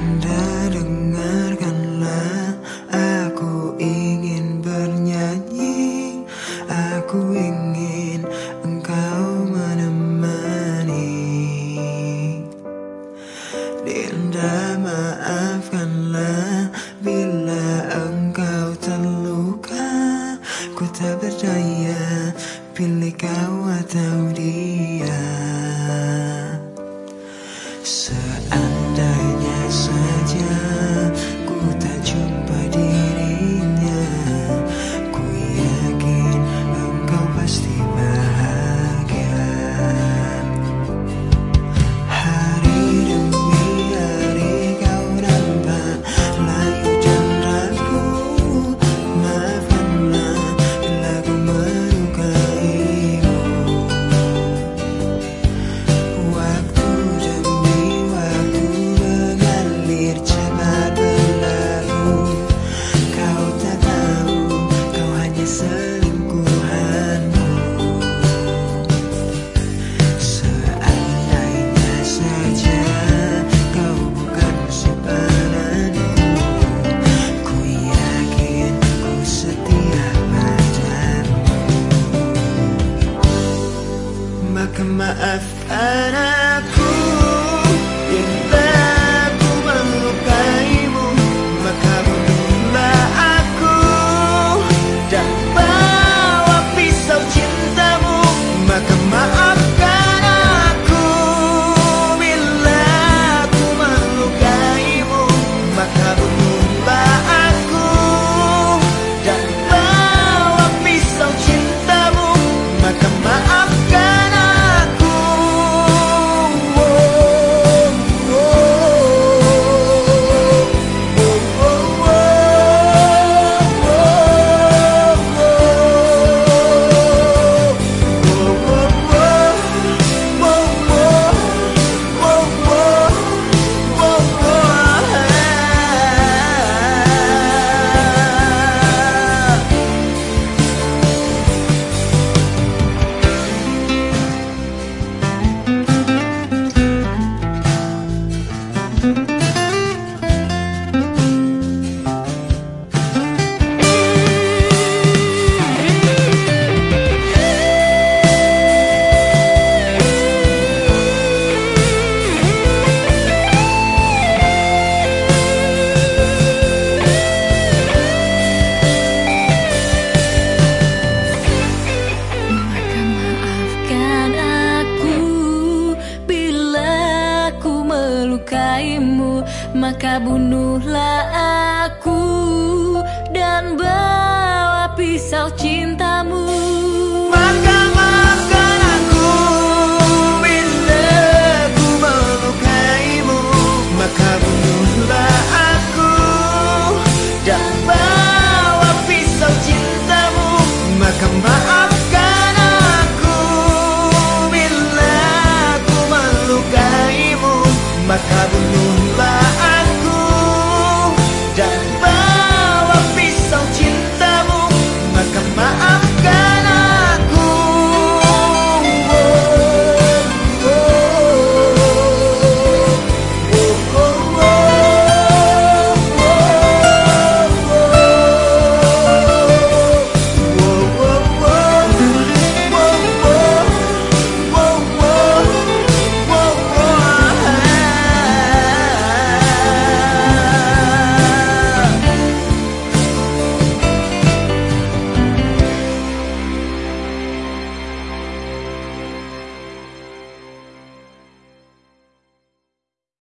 Dinda, dengarkanlah, aku ingin bernyanyi, aku ingin engkau menemani. Dinda, maafkanlah bila engkau terluka, ku tak berdaya, pilih kau atau dia. Seandainya saja ku tak jumpa dirinya, ku yakin engkau pasti bahagia. Hari demi hari kau nampak layu dan ragu, maafkanlah bila ku melukaimu. Waktu demi waktu mengalir cepat berlalu, kau tak tahu kau hanya selingkuhanku. Seandainya saja kau bukan simpananku, ku yakin ku setia padamu. Maka maafkan aku bila aku melukaimu, maka bunuhlah aku dan bawa pisau cintamu. Maka maafkan aku bila aku melukaimu, maka bunuhlah aku dan bawa pisau cintamu. Maka maafkan aku. Maka maafkan aku bila ku melukaimu, maka bunuhlah aku dan bawa pisau cintamu.